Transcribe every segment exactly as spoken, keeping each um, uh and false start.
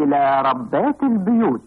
إلى ربات البيوت.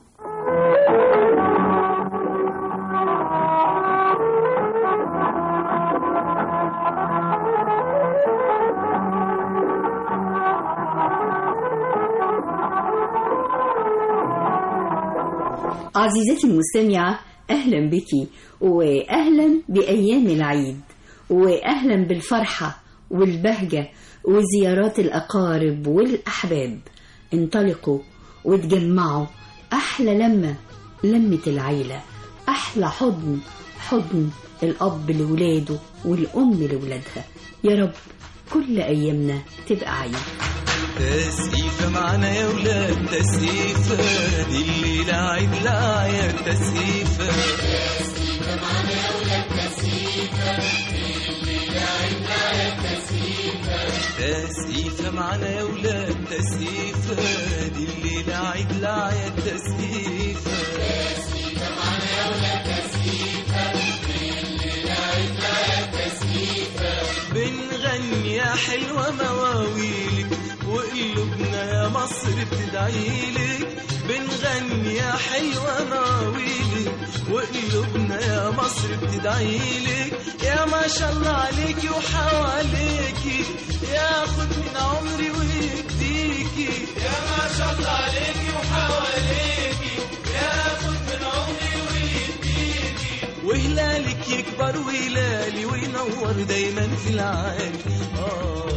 عزيزتي المستمعة، أهلا بك وأهلا بأيام العيد، وأهلا بالفرحة والبهجة وزيارات الأقارب والأحباب. انطلقوا وتجمعوا، أحلى لمة لمة العيلة، أحلى حضن حضن الأب لولاده والأم لولادها. يا رب كل أيامنا تبقى عيد. تسقيفة معنا يا ولاد، تسقيفة دي الليلة عيد الأعياد. تسقيفة تسقيفة معنا يا ولاد، تسقيفة دي الليلة عيد الأعياد. تسقيفة تسقيفة معنا يا ولاد، تسقيفة دي الليلة عيد الأعياد. تسقيفة تسقيفة معنا يا ولاد، تسقيفة دي الليلة عيد الأعياد. تسقيفة بنغني يا حلوة مواويلك وقلوبنا يا مصر بتدعيلك. بنغني يا حلوة مواويلك وقلوبنا يا مصر بتدعيلك. يا ما شاء الله عليكي وحواليكي، ياخد من عمري ويديكي. يا ما شاء الله عليكي وحواليكي، ياخد من عمري ويديكي. وهلالك يكبر وهلالي وينور دايما في العالي. آه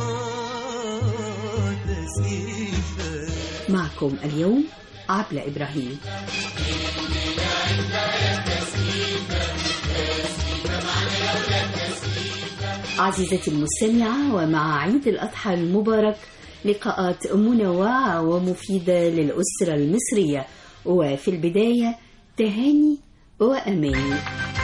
آه تسقيفة. معكم اليوم عبلة إبراهيم. عزيزتي المستمعة، ومع عيد الأضحى المبارك لقاءات منوعة ومفيدة للأسرة المصرية، وفي البداية تهاني وأماني.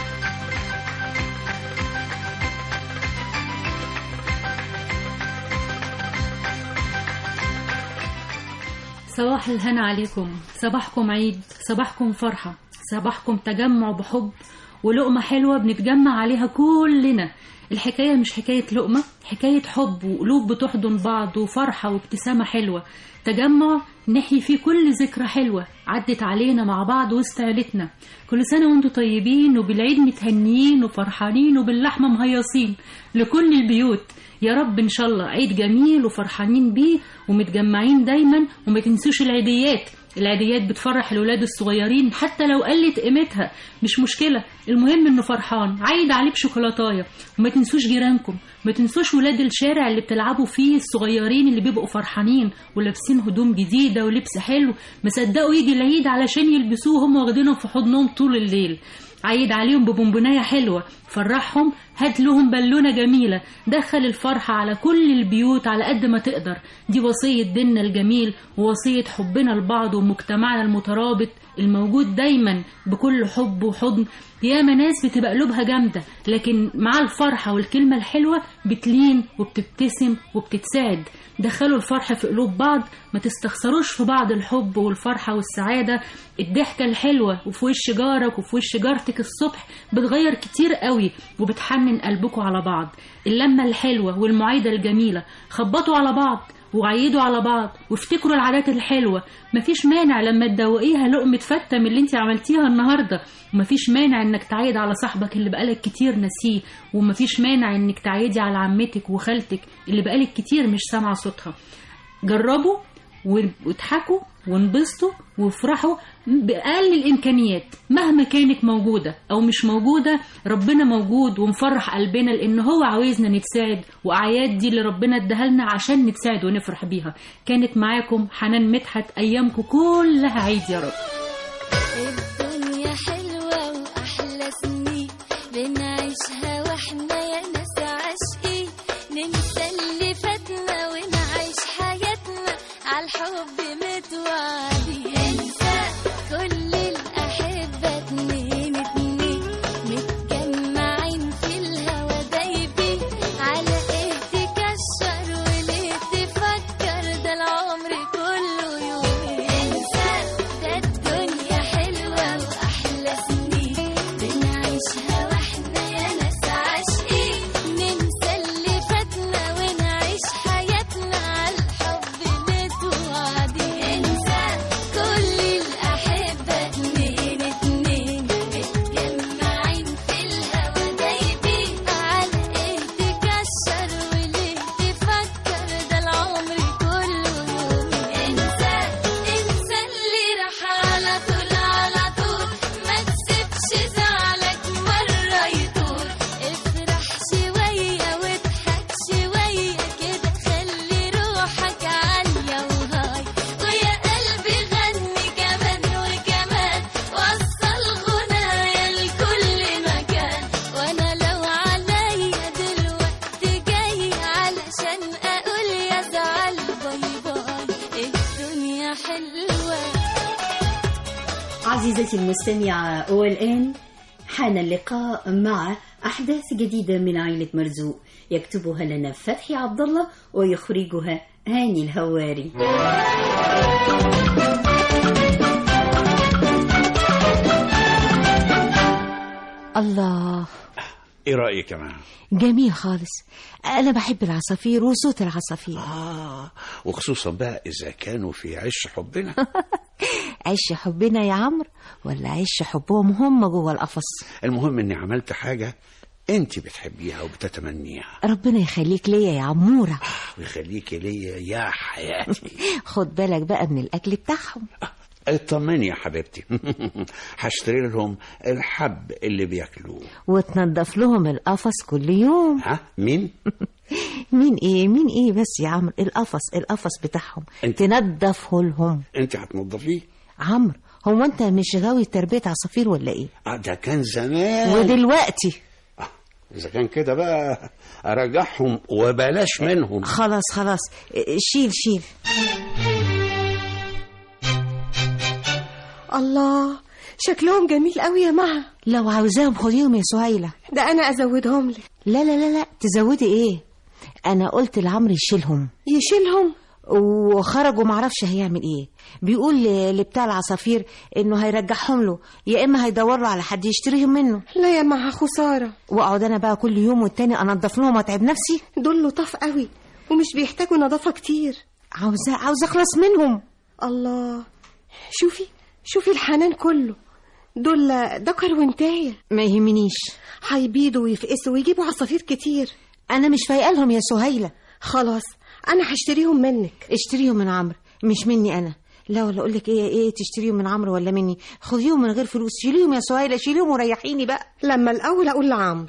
صباح الهنا عليكم، صباحكم عيد، صباحكم فرحة، صباحكم تجمع بحب ولقمة حلوة بنتجمع عليها كلنا. الحكاية مش حكاية لقمة، حكاية حب وقلوب بتحضن بعض وفرحة وابتسامة حلوة، تجمع نحيي فيه كل ذكرى حلوة عدت علينا مع بعض وسط عيلتنا. كل سنة وانتم طيبين وبالعيد متهنيين وفرحانين وباللحمة مهيصين لكل البيوت. يا رب إن شاء الله عيد جميل وفرحانين بيه ومتجمعين دايما. وما تنسوش العيديات، العيديات بتفرح الولاد الصغيرين حتى لو قلت قيمتها مش مشكلة، المهم انه فرحان، عايد عليه بشوكولاتايه. وما تنسوش جيرانكم، ما تنسوش ولاد الشارع اللي بتلعبوا فيه الصغيرين اللي بيبقوا فرحانين ولابسين هدوم جديدة ولبس حلو، مصدقوا يجي العيد علشان يلبسوه هم واخدينهم في حضنهم طول الليل. عيد عليهم ببونبونايه حلوة، فرحهم، هات لهم بالونة جميلة، دخل الفرحة على كل البيوت على قد ما تقدر. دي وصية ديننا الجميل ووصية حبنا لبعض ومجتمعنا المترابط الموجود دايما بكل حب وحضن. ياما ناس بتبقى قلوبها جامدة لكن مع الفرحة والكلمة الحلوة بتلين وبتبتسم وبتتساعد. دخلوا الفرح في قلوب بعض، ما تستخسروش في بعض الحب والفرحة والسعادة. الضحكة الحلوة وفي وش جارك وفي وش جارتك الصبح بتغير كتير قوي وبتحنن قلبكم على بعض. اللمة الحلوة والمعايدة الجميلة، خبطوا على بعض وعيدوا على بعض وافتكروا العادات الحلوة. مفيش مانع لما تدوقيها لقمة فتة من اللي انت عملتيها النهاردة، ومفيش مانع انك تعيد على صاحبك اللي بقالك كتير نسيه، ومفيش مانع انك تعيدي على عمتك وخالتك اللي بقالك كتير مش سامعة صوتها. جربوا واضحكوا وانبسطوا وافرحوا بأقل الإمكانيات مهما كانت موجودة أو مش موجودة. ربنا موجود ومفرح قلبنا لأن هو عاوزنا نتساعد، وأعياد دي اللي ربنا اداها لنا عشان نتساعد ونفرح بيها. كانت معاكم حنان مدحت، أيامكم كلها عيد يا رب. الدنيا حلوة وأحلى سنين بنعيشها وإحنا يا ناس عاشقين، ننسى اللي فاتنا ونعيش حياتنا عالحب متوعدين. انسى كل الأحبة اتنين اتنين متجمعين في الهوا دايبين، على ايه تكشر وليه تفكر، ده العمر كله يومين. انسى ده الدنيا حلوة حلوة. عزيزتي المستمعة، والآن حان اللقاء مع أحداث جديدة من عائلة مرزوق، يكتبها لنا فتحي عبد الله ويخرجها هاني الهواري. الله، ايه رأيك يا معلم؟ جميل خالص. انا بحب العصافير وصوت العصافير. اه وخصوصا بقى اذا كانوا في عش حبنا. عش حبنا يا عمرو ولا عش حبهم هم جوه القفص؟ المهم اني عملت حاجة انت بتحبيها وبتتمنيها. ربنا يخليك ليا يا عمورة. آه ويخليكي ليا يا حياتي. خد بالك بقى من الاكل بتاعهم. اطمني يا حبيبتي. هشتري لهم الحب اللي بياكلوه وتنضف لهم القفص كل يوم. ها مين؟ مين ايه مين ايه بس يا عمرو، القفص القفص بتاعهم انت تنضفه لهم. انت هتنضفيه؟ عمرو، هو انت مش غاوي تربية عصافير ولا ايه؟ اه ده كان زمان. ودلوقتي آه اذا كان كده بقى ارجعهم وبلاش منهم. خلاص خلاص، شيل شيل. الله، شكلهم جميل قوي يا مها. لو عاوزاهم خديهم يا سهيلة. ده انا ازودهم لك. لا لا لا لا، تزودي ايه؟ انا قلت لعمرو يشيلهم. يشيلهم؟ وخرجوا معرفش هيعمل ايه. بيقول لبتاع العصافير انه هيرجعهم له، يا اما هيدور له على حد يشتريهم منه. لا يا مها، خسارة. واقعد انا بقى كل يوم والتاني انضف لهم واتعب نفسي؟ دول لطاف قوي ومش بيحتاجوا نظافة كتير. عاوزة عاوزة اخلص منهم. الله، شوفي شوفي الحنان كله. دول دكر وانتاية. ما يهمنيش، هيبيضوا ويفقسوا ويجيبوا عصافير كتير. انا مش فايقه لهم يا سهيلة. خلاص انا هشتريهم منك. اشتريهم من عمرو مش مني انا. لا ولا اقول لك ايه ايه تشتريهم من عمرو ولا مني؟ خديهم من غير فلوس. شيليهم يا سهيلة، شيليهم وريحيني بقى. لما الاول اقول لعمرو.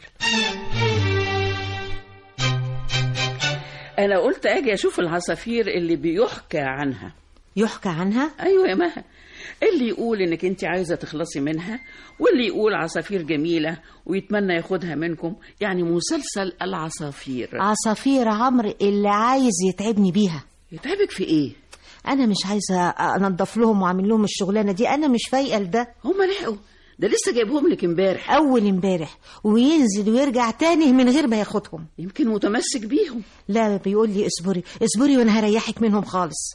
انا قلت اجي اشوف العصافير اللي بيحكى عنها. يحكى عنها؟ ايوه يا مها، اللي يقول انك انت عايزه تخلصي منها، واللي يقول عصافير جميله ويتمنى ياخدها منكم، يعني مسلسل العصافير. عصافير عمرو اللي عايز يتعبني بيها. يتعبك في ايه؟ انا مش عايزه انضف لهم واعمل لهم الشغلانه دي، انا مش فايقه لده. هم لحقوا، ده لسه جايبهم لك امبارح. اول امبارح، وينزل ويرجع تاني من غير ما ياخدهم. يمكن متمسك بيهم. لا، بيقول لي اصبري اصبري وانا هريحك منهم خالص.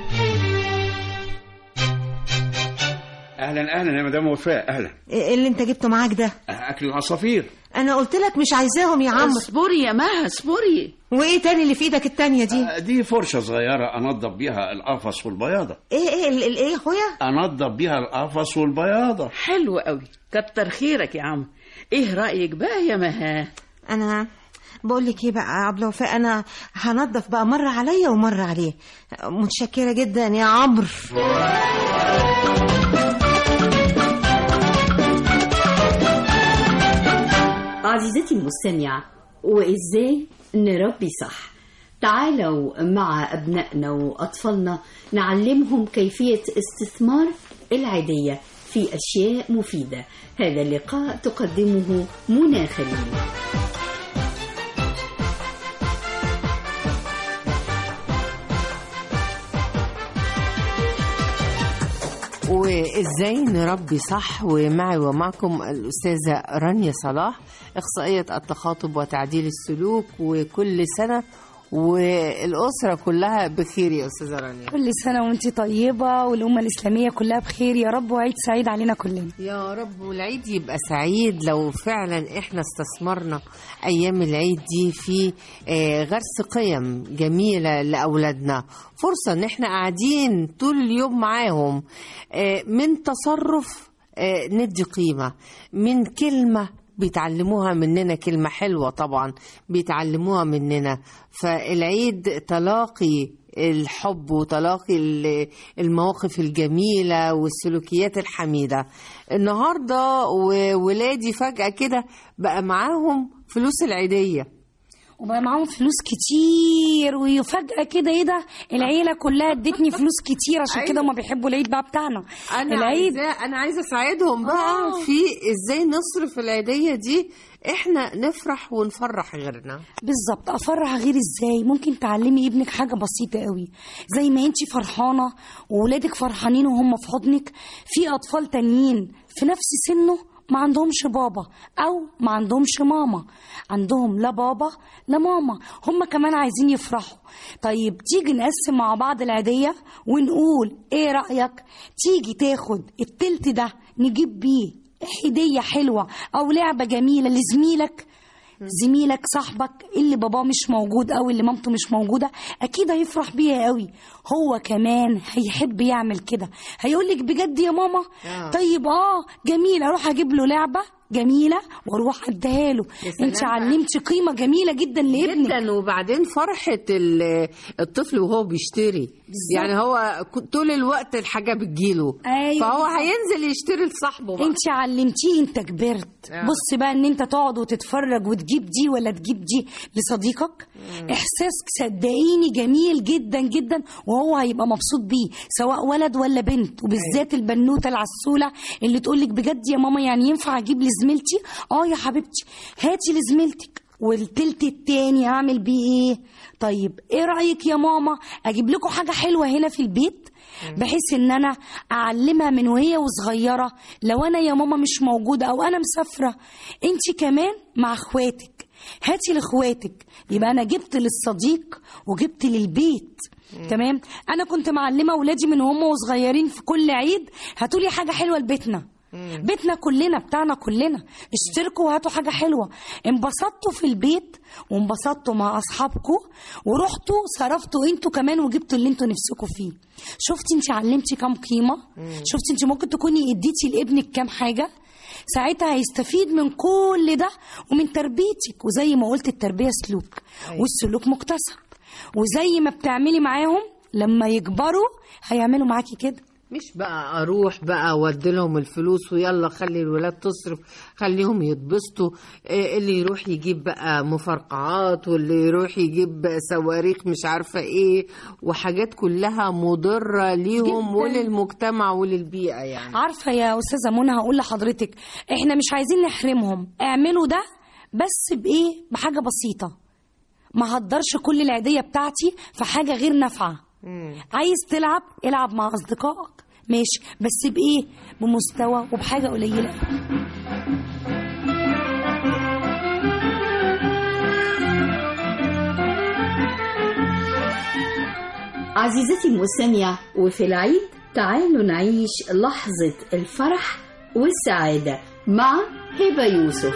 اهلا اهلا يا مدام وفاء. اهلا. ايه اللي انت جبته معاك ده؟ اكل العصافير. انا قلت لك مش عايزاهم يا عمرو. اصبري يا مها اصبري. وايه تاني اللي في ايدك التانية دي؟ آه دي فرشة صغيرة انضف بيها القفص والبياضة. ايه ايه ال- ال- ايه يا اخويا؟ انضف بيها القفص والبياضة. حلو قوي، كتر خيرك يا عم. ايه رايك بقى يا مها؟ انا بقول لك ايه بقى يا عبد الوفاء، انا هنضف بقى مره عليا ومره عليه. متشكره جدا يا عمرو. عزيزتي المستمعة، وإزاي نربي صح؟ تعالوا مع أبنائنا وأطفالنا نعلمهم كيفية استثمار العيدية في أشياء مفيدة. هذا اللقاء تقدمه منى خليل. وإزاي نربي صح، ومعي ومعكم الأستاذة رانيا صلاح، إخصائية التخاطب وتعديل السلوك. وكل سنة والأسرة كلها بخير يا أستاذة رانيا. كل سنة وانتي طيبة والأمة الإسلامية كلها بخير يا رب، وعيد سعيد علينا كلنا يا رب. والعيد يبقى سعيد لو فعلا احنا استثمرنا أيام العيد دي في غرس قيم جميلة لأولادنا. فرصة ان احنا قاعدين طول اليوم معاهم، من تصرف ندي قيمة، من كلمة بيتعلموها مننا، كلمة حلوة طبعا بيتعلموها مننا. فالعيد تلاقي الحب وتلاقي المواقف الجميلة والسلوكيات الحميدة. النهاردة وولادي فجأة كده بقى معاهم فلوس العيدية، وبقى معاهم فلوس كتير، وفجأة كده ايه ده، العيلة كلها ادتني فلوس كتير، عشان كده هما بيحبوا العيد بقى بتاعنا. انا العيد عايزة انا عايزه اساعدهم بقى آه. في ازاي نصرف العيديه دي، احنا نفرح ونفرح غيرنا. بالظبط. افرح غير ازاي؟ ممكن تعلمي ابنك حاجه بسيطه قوي، زي ما انتي فرحانه وولادك فرحانين وهم في حضنك، في اطفال تانيين في نفس سنه ما عندهمش بابا او ما عندهمش ماما، عندهم لا بابا لا ماما، هم كمان عايزين يفرحوا. طيب تيجي نقسم مع بعض العيدية ونقول ايه رأيك تيجي تاخد التلت ده نجيب بيه هدية حلوة او لعبة جميلة لزميلك، زميلك صاحبك اللي باباه مش موجود او اللي مامته مش موجودة، اكيد هيفرح بيها قوي، هو كمان هيحب يعمل كده، هيقولك بجد يا ماما آه. طيب اه جميل، اروح اجيب له لعبة جميلة واروح اديها له. انت علمتي قيمة جميلة جدا لابنك جدا. وبعدين فرحة ال- الطفل وهو بيشتري بالزبط. يعني هو طول الوقت الحاجة بتجيله أيوة. فهو هينزل يشتري لصاحبه بقى. انت علمتيه، انت كبرت آه. بص بقى ان انت تقعد وتتفرج وتجيب دي ولا تجيب دي لصديقك، مم. احساس صدقيني جميل جدا جدا، وهو هيبقى مبسوط بيه سواء ولد ولا بنت، وبالذات أيوة. البنوتة العسولة اللي تقولك بجد يا ماما يعني ينفع اجيب زميلتي؟ اه يا حبيبتي هاتي لزميلتك. والتلت التاني اعمل بيه ايه؟ طيب ايه رأيك يا ماما اجيب لكم حاجة حلوة هنا في البيت، بحيث ان انا اعلمها من وهي وصغيرة، لو انا يا ماما مش موجودة او انا مسافرة انت كمان مع اخواتك هاتي لاخواتك، يبقى انا جبت للصديق وجبت للبيت. تمام. انا كنت معلمة ولادي من هم وصغيرين في كل عيد هاتولي حاجة حلوة لبيتنا، مم. بيتنا كلنا بتاعنا كلنا، اشتركوا وهاتوا حاجة حلوة. انبسطتوا في البيت وانبسطتوا مع أصحابكم ورحتوا صرفتوا انتوا كمان وجبتوا اللي انتوا نفسكوا فيه. شفتي انت علمتي كام قيمة؟ مم. شفتي انت ممكن تكوني اديتي لابنك كام حاجة؟ ساعتها هيستفيد من كل ده ومن تربيتك. وزي ما قلت التربية سلوك، أيوة. والسلوك مكتسب، وزي ما بتعملي معاهم لما يكبروا هيعملوا معاكي كده. مش بقى اروح بقى واديلهم الفلوس ويلا خلي الولاد تصرف، خليهم يتبسطوا، اللي يروح يجيب بقى مفرقعات واللي يروح يجيب صواريخ مش عارفة ايه وحاجات كلها مضرة ليهم وللمجتمع وللبيئة. يعني عارفة يا أستاذة منى هقول لحضرتك احنا مش عايزين نحرمهم، اعملوا ده بس بايه؟ بحاجة بسيطة، ما هقدرش كل العيدية بتاعتي في حاجة غير نافعة. مم. عايز تلعب العب مع أصدقائك ماشي، بس بإيه؟ بمستوى وبحاجة قليلة. عزيزتي المستمع، وفي العيد تعالوا نعيش لحظة الفرح والسعادة مع هبة يوسف.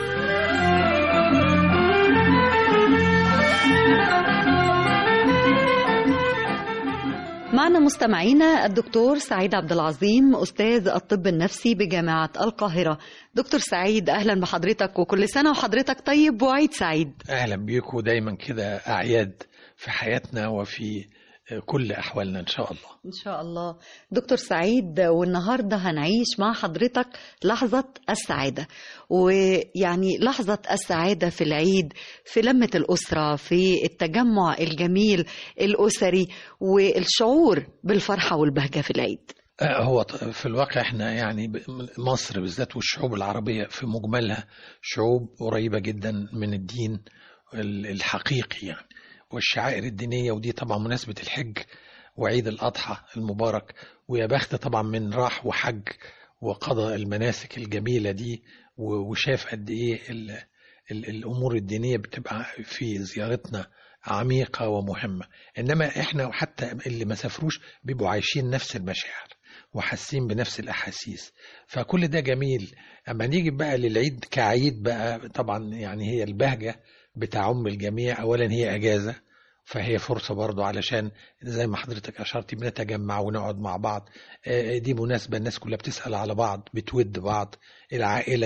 معنا مستمعينا الدكتور سعيد عبد العظيم، أستاذ الطب النفسي بجامعة القاهرة. دكتور سعيد أهلا بحضرتك، وكل سنة وحضرتك طيب وعيد سعيد. أهلا بيكم، دايما كده أعياد في حياتنا وفي كل أحوالنا إن شاء الله. إن شاء الله. دكتور سعيد، والنهاردة هنعيش مع حضرتك لحظة السعادة، ويعني لحظة السعادة في العيد، في لمة الأسرة، في التجمع الجميل الأسري، والشعور بالفرحة والبهجة في العيد. هو في الواقع احنا يعني مصر بالذات والشعوب العربية في مجملها شعوب قريبة جدا من الدين الحقيقي يعني والشعائر الدينية، ودي طبعا مناسبة الحج وعيد الأضحى المبارك، ويا بخت طبعا من راح وحج وقضى المناسك الجميلة دي وشاف قد إيه ال ال الأمور الدينية بتبقى في زيارتنا عميقة ومهمة. إنما إحنا حتى اللي ما سافروش بيبقوا عايشين نفس المشاعر وحاسين بنفس الأحاسيس، فكل ده جميل. أما نيجي بقى للعيد كعيد بقى، طبعا يعني هي البهجة بتعم الجميع. أولا هي أجازة، فهي فرصة برضو علشان زي ما حضرتك أشرتي بنتجمع ونقعد مع بعض. دي مناسبة الناس كلها بتسأل على بعض، بتود بعض، العائلة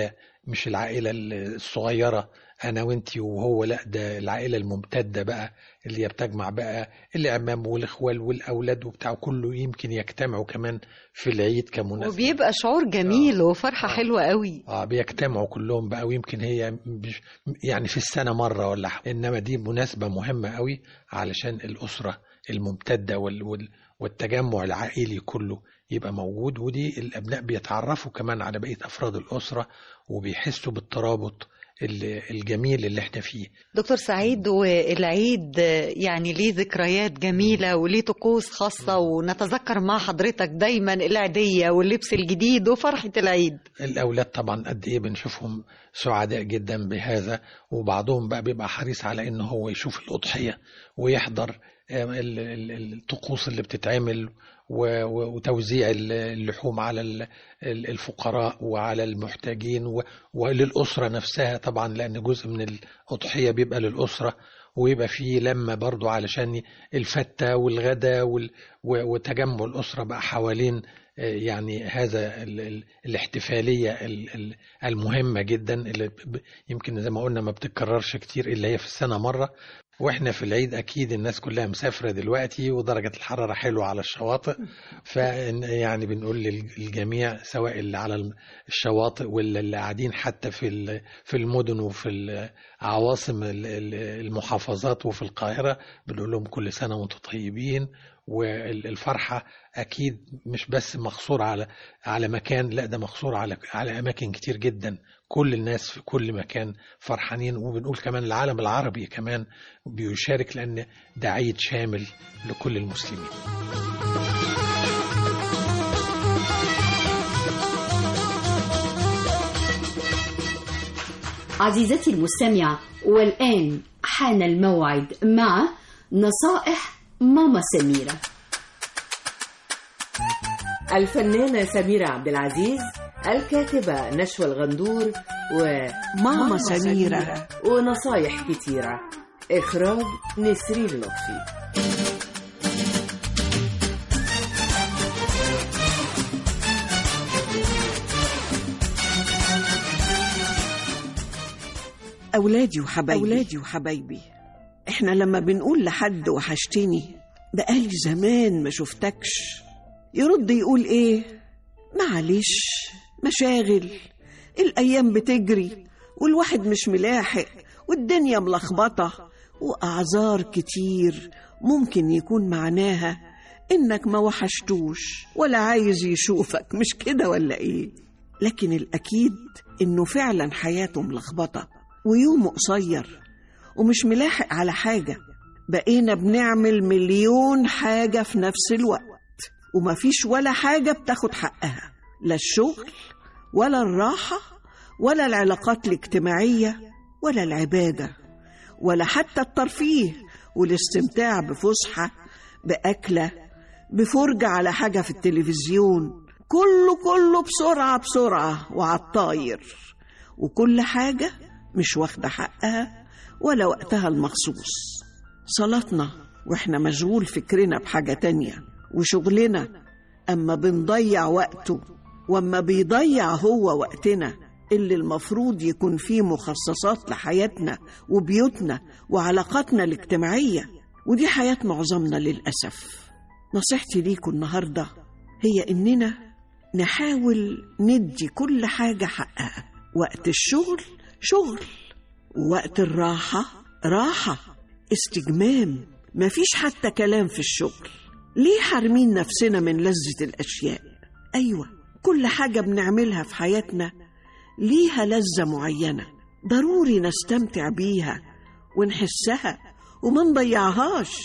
مش العائلة الصغيرة أنا وإنتي وهو، لا ده العائلة الممتدة بقى اللي هي بتجمع بقى العمام والإخوال والأولاد وبتاع كله يمكن يجتمعوا كمان في العيد كمناسبة، وبيبقى شعور جميل آه. وفرحة آه. حلوة قوي. اه بيجتمعوا كلهم بقى، ويمكن هي يعني في السنة مرة ولا حاجة، إنما دي مناسبة مهمة قوي علشان الأسرة الممتدة وال والتجمع العائلي كله يبقى موجود، ودي الأبناء بيتعرفوا كمان على بقية أفراد الأسرة وبيحسوا بالترابط الجميل اللي احنا فيه. دكتور سعيد، والعيد يعني ليه ذكريات جميلة وليه طقوس خاصة، ونتذكر مع حضرتك دايما العيدية واللبس الجديد وفرحة العيد. الأولاد طبعا قد إيه بنشوفهم سعداء جدا بهذا، وبعضهم بقى بيبقى حريص على إنه هو يشوف الأضحية ويحضر الطقوس اللي بتتعمل وتوزيع اللحوم على الفقراء وعلى المحتاجين وللأسرة نفسها طبعا، لأن جزء من الأضحية بيبقى للأسرة، ويبقى فيه لما برضو علشان الفتة والغدا وتجمع الأسرة بقى حوالين يعني هذا الاحتفالية المهمة جدا اللي يمكن زي ما قلنا ما بتتكررش كتير إلا هي في السنة مرة. واحنا في العيد اكيد الناس كلها مسافره دلوقتي ودرجه الحراره حلوه على الشواطئ، فيعني بنقول للجميع سواء اللي على الشواطئ واللي قاعدين حتى في في المدن وفي العواصم المحافظات وفي القاهره، بنقول لهم كل سنه وانتم طيبين. والفرحه اكيد مش بس مقصوره على على مكان، لا ده مقصوره على على اماكن كتير جدا، كل الناس في كل مكان فرحانين. وبنقول كمان العالم العربي كمان بيشارك، لأن ده عيد شامل لكل المسلمين. عزيزتي المستمعة، والآن حان الموعد مع نصائح ماما سميرة. الفنانة سميرة عبد العزيز، الكاتبة نشوى الغندور، وماما سميرة ونصايح كتيرة. إخراج نسرين لطفي. أولادي وحبايبي أولادي وحبايبي إحنا لما بنقول لحد وحشتني بقالي زمان ما شفتكش، يرد يقول إيه؟ معلش مشاغل، الأيام بتجري والواحد مش ملاحق والدنيا ملخبطة، وأعذار كتير ممكن يكون معناها إنك ما وحشتوش ولا عايز يشوفك، مش كده ولا إيه؟ لكن الأكيد إنه فعلا حياته ملخبطة ويومه قصير ومش ملاحق على حاجة. بقينا بنعمل مليون حاجة في نفس الوقت، ومفيش ولا حاجة بتاخد حقها، لا الشغل ولا الراحة ولا العلاقات الاجتماعية ولا العبادة ولا حتى الترفيه والاستمتاع بفسحة، بأكلة، بفرجة على حاجة في التلفزيون. كله كله بسرعة بسرعة وعالطاير، وكل حاجة مش واخدة حقها ولا وقتها المخصوص. صلاتنا واحنا مشغول فكرنا بحاجة تانية، وشغلنا أما بنضيع وقته وأما بيضيع هو وقتنا اللي المفروض يكون فيه مخصصات لحياتنا وبيوتنا وعلاقاتنا الاجتماعية، ودي حياة معظمنا للأسف. نصيحتي ليكم النهاردة هي إننا نحاول ندي كل حاجة حقها. وقت الشغل شغل، ووقت الراحة راحة، استجمام، مفيش حتى كلام في الشغل. ليه حارمين نفسنا من لذة الأشياء؟ أيوة، كل حاجة بنعملها في حياتنا ليها لذة معينة، ضروري نستمتع بيها ونحسها وما نضيعهاش.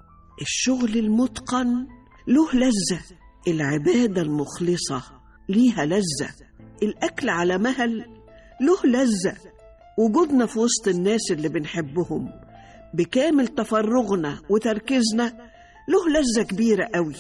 الشغل المتقن له لذة، العبادة المخلصة ليها لذة، الأكل على مهل له لذة، وجودنا في وسط الناس اللي بنحبهم بكامل تفرغنا وتركيزنا له لذة كبيرة قوي.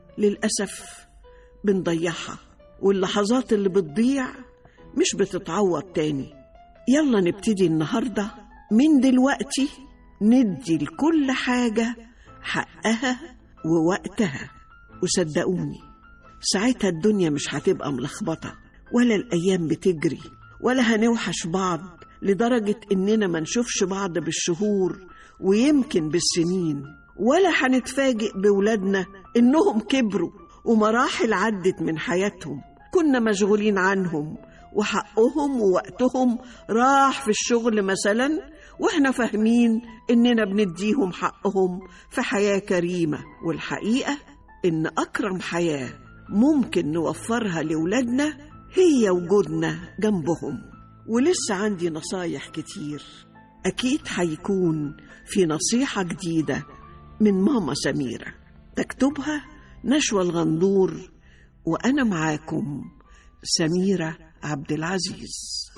للأسف بنضيعها، واللحظات اللي بتضيع مش بتتعوض تاني. يلا نبتدي النهاردة من دلوقتي ندي لكل حاجة حقها ووقتها، وصدقوني ساعتها الدنيا مش هتبقى ملخبطة ولا الأيام بتجري ولا هنوحش بعض لدرجة إننا ما نشوفش بعض بالشهور ويمكن بالسنين، ولا هنتفاجئ بولادنا إنهم كبروا ومراحل عدت من حياتهم كنا مشغولين عنهم، وحقهم ووقتهم راح في الشغل مثلا، وإحنا فاهمين إننا بنديهم حقهم في حياة كريمة. والحقيقة إن أكرم حياة ممكن نوفرها لولادنا هي وجودنا جنبهم. ولسه عندي نصايح كتير، أكيد هيكون في نصيحة جديدة من ماما سميرة تكتبها نشوى الغندور، وأنا معاكم سميرة عبد العزيز.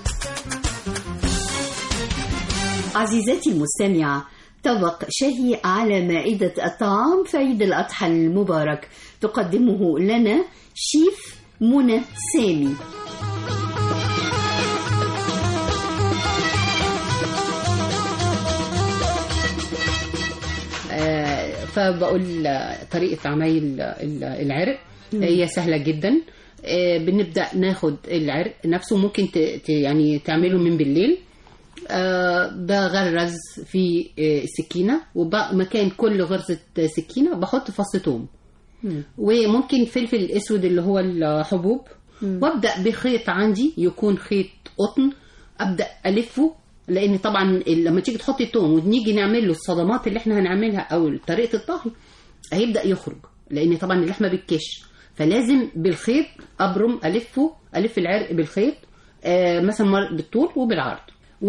عزيزتي المستمعة، طبق شهي على مائدة الطعام في عيد الأضحى المبارك تقدمه لنا شيف منى سامي. آه فبقول طريقة عمايل العرق هي سهلة جدا. آه بنبدأ ناخد العرق نفسه، ممكن ت يعني تعمله من بالليل. أه بغرز في السكينة، ومكان كل غرزة سكينة بحط فص ثوم، وممكن فلفل اسود اللي هو الحبوب، وابدأ بخيط عندي يكون خيط قطن، ابدأ الفه، لان طبعا لما تيجي تحطي الثوم ونيجي نعمل له الصدمات اللي احنا هنعملها او طريقة الطهي هيبدأ يخرج، لان طبعا اللحمة بتكش، فلازم بالخيط ابرم الفه، الف العرق بالخيط أه مثلا بالطول وبالعرض،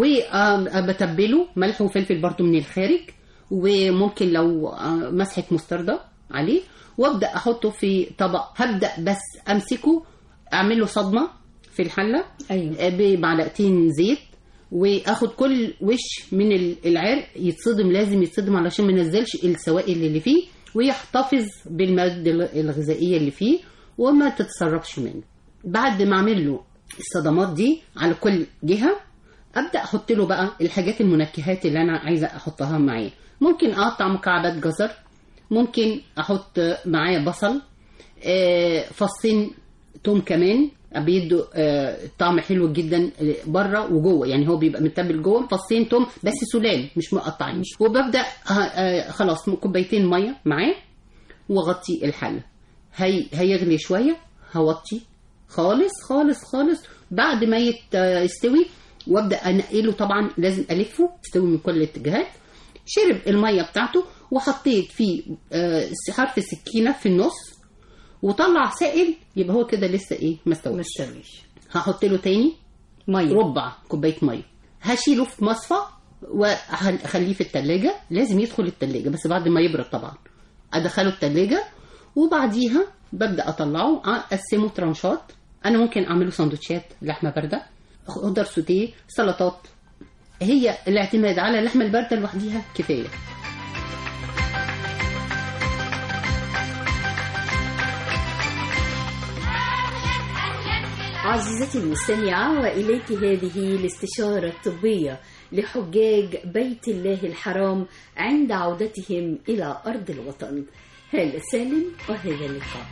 وبتبله ملح وفلفل برضو من الخارج، وممكن لو مسحة مستردة عليه، وابدأ احطه في طبق. هبدأ بس امسكه اعمله صدمة في الحلة، أيوة. بمعلقتين زيت، واخد كل وش من العرق يتصدم، لازم يتصدم علشان ما ينزلش السوائل اللي فيه، ويحتفظ بالمادة الغذائية اللي فيه وما تتسربش منه. بعد ما اعمل له الصدمات دي على كل جهة، ابدا احط له بقى الحاجات المنكهات اللي انا عايزه احطها معاه. ممكن اقطع مكعبات جزر، ممكن احط معاه بصل، فصين توم كمان بيدوا طعم حلو جدا بره وجوه، يعني هو بيبقى متبل جوه، فصين توم بس سلال مش مقطعين. وببدا خلاص كوبايتين ميه معاه، واغطي الحله. هي هيغلي شويه، هوطي خالص خالص خالص. بعد ما يستوي وابدا انقله، طبعا لازم الفه يستوي من كل الاتجاهات. شرب الميه بتاعته، وحطيت فيه حرف السكينه في النص، وطلع سائل، يبقى هو كده لسه ايه ما استويش. هحط له تاني ميه، ربع كوبايه ميه، هشيله في مصفى واخليه في التلاجة. لازم يدخل التلاجة بس بعد ما يبرد طبعا، ادخله التلاجة. وبعديها ببدا اطلعه، اقسمه ترانشات. انا ممكن اعمله سندوتشات لحمه بارده، خضار سوتيه، سلطات. هي الاعتماد على اللحمه البارده لوحديها كفايه. عزيزتي المستمعة، وإليك هذه الاستشارة الطبية لحجاج بيت الله الحرام عند عودتهم إلى أرض الوطن. هالة سالم، وهذا اللقاء.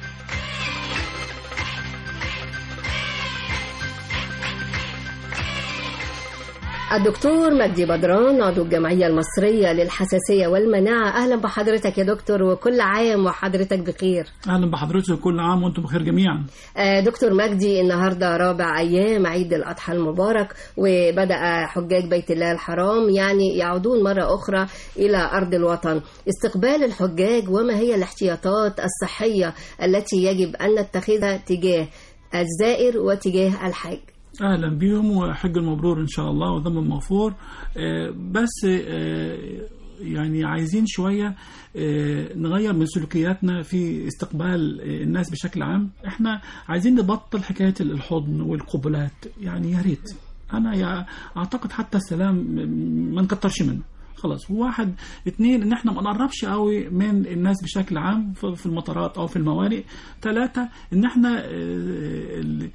الدكتور مجدي بدران، عضو الجمعية المصرية للحساسية والمناعة. أهلا بحضرتك يا دكتور، وكل عام وحضرتك بخير. أهلا بحضرتك، وكل عام وأنتم بخير جميعا. دكتور مجدي، النهاردة رابع أيام عيد الأضحى المبارك، وبدأ حجاج بيت الله الحرام يعني يعودون مرة أخرى إلى أرض الوطن. استقبال الحجاج، وما هي الاحتياطات الصحية التي يجب أن نتخذها تجاه الزائر وتجاه الحاج؟ أهلا بهم، وحج المبرور إن شاء الله وذنب مغفور. بس يعني عايزين شوية نغير من سلوكياتنا في استقبال الناس بشكل عام. احنا عايزين نبطل حكاية الحضن والقبلات، يعني يا ريت. أنا أعتقد حتى السلام ما نكترش منه خلاص. واحد اتنين، ان احنا ما نقربش قوي من الناس بشكل عام في المطارات او في الموانئ. ثلاثة، ان احنا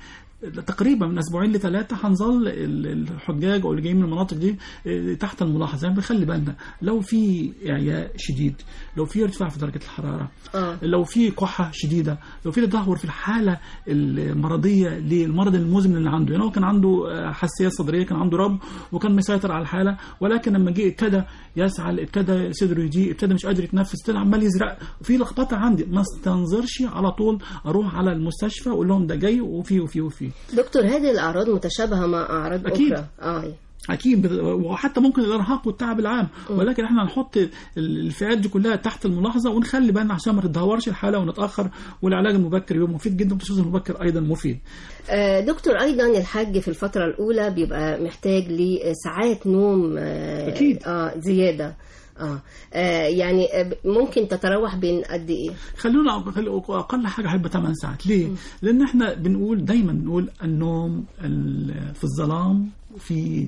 تقريبا من اسبوعين لثلاثه هنظل الحجاج او اللي جايين من المناطق دي تحت الملاحظه. يعني بنخلي بالنا لو في اعياء شديد، لو في ارتفاع في درجه الحراره، آه. لو في كحه شديده، لو في تدهور في الحاله المرضيه للمرض المزمن اللي عنده. يعني هو كان عنده حساسيه صدريه، كان عنده رب وكان مسيطر على الحاله، ولكن لما جه ابتدى يسعل، ابتدى صدره يضيق، ابتدى مش قادر يتنفس، ابتدى عمال يزرق، وفي لخبطه عندي، ما استنظرش على طول اروح على المستشفى واقول لهم ده جاي وفي وفي وفي. دكتور هذه الاعراض متشابهه مع اعراض أكيد. اخرى؟ اه اكيد، وحتى ممكن الارهاق والتعب العام، ولكن احنا هنحط الفئات دي كلها تحت الملاحظه ونخلي بالنا عشان ما تتدهورش الحاله ونتاخر. والعلاج المبكر يبقى مفيد جدا، والتشخيص المبكر ايضا مفيد. دكتور ايضا الحاج في الفتره الاولى بيبقى محتاج لساعات نوم أكيد. اه زياده. آه. اه يعني ممكن تتراوح بين قد ايه؟ خلونا اقل حاجه هيبقى ثمان ساعات. ليه؟ م. لان احنا بنقول دايما بنقول النوم في الظلام في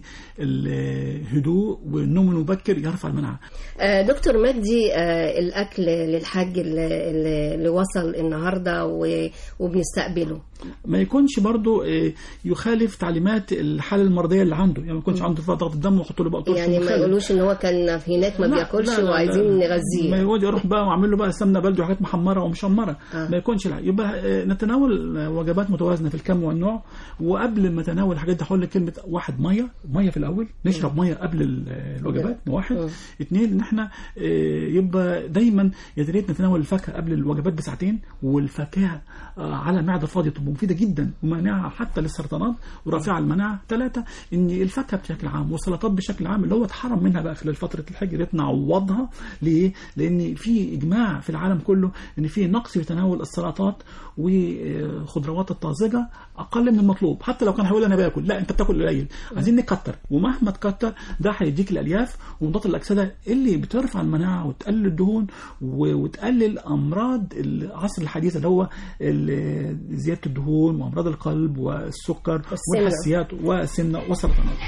الهدوء والنوم المبكر يرفع المناعه. آه دكتور مجدي، آه الاكل للحاج اللي, اللي وصل النهارده وبنستقبله ما يكونش برضو يخالف تعليمات الحاله المرضيه اللي عنده. يعني ما يكونش عنده ضغط الدم ويحط له بقى طول، يعني ما يقولوش ان هو كان هناك ما بياكلش وعايزين نغذيه. ما يقعد يروح بقى وعامل له بقى سمنه بلدي وحاجات محمره ومشمره. آه. ما يكونش لا. يبقى نتناول وجبات متوازنه في الكم والنوع. وقبل ما نتناول الحاجات دي هقول لك كلمه: واحد، ميه ميه في الاول، نشرب ميه قبل الوجبات. واحد. م. اثنين، ان احنا يبقى دايما يا ريت نتناول الفاكهه قبل الوجبات بساعتين، والفاكهه على معده فاضيه تبقى مفيده جدا ومانعه حتى للسرطانات ورافعه المناعه. ثلاثه، ان الفاكهه بشكل عام والسلطات بشكل عام اللي هو اتحرم منها بقى خلال فتره الحج يا ريت نعوضها. ليه؟ لان في اجماع في العالم كله ان في نقص في تناول السلطات والخضروات الطازجه اقل من المطلوب. حتى لو كان هيقول انا باكل، لا انت بتاكل قليل، عايزين نكتر. ومهما تكتر ده هيديك الالياف ومضادات الاكسده اللي بترفع المناعه وتقلل الدهون وتقلل امراض العصر الحديث اللي هو زياده الدهون وامراض القلب والسكر والحساسيات والسمنه والسرطانات.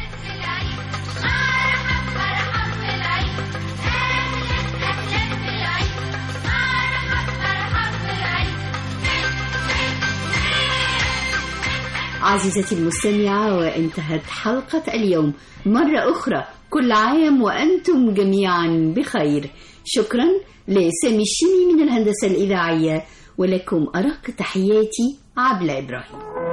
عزيزتي المستمعة، وانتهت حلقة اليوم. مرة أخرى كل عام وأنتم جميعا بخير. شكرا لسامي الشيمي من الهندسة الإذاعية، ولكم أرق تحياتي عبلة إبراهيم.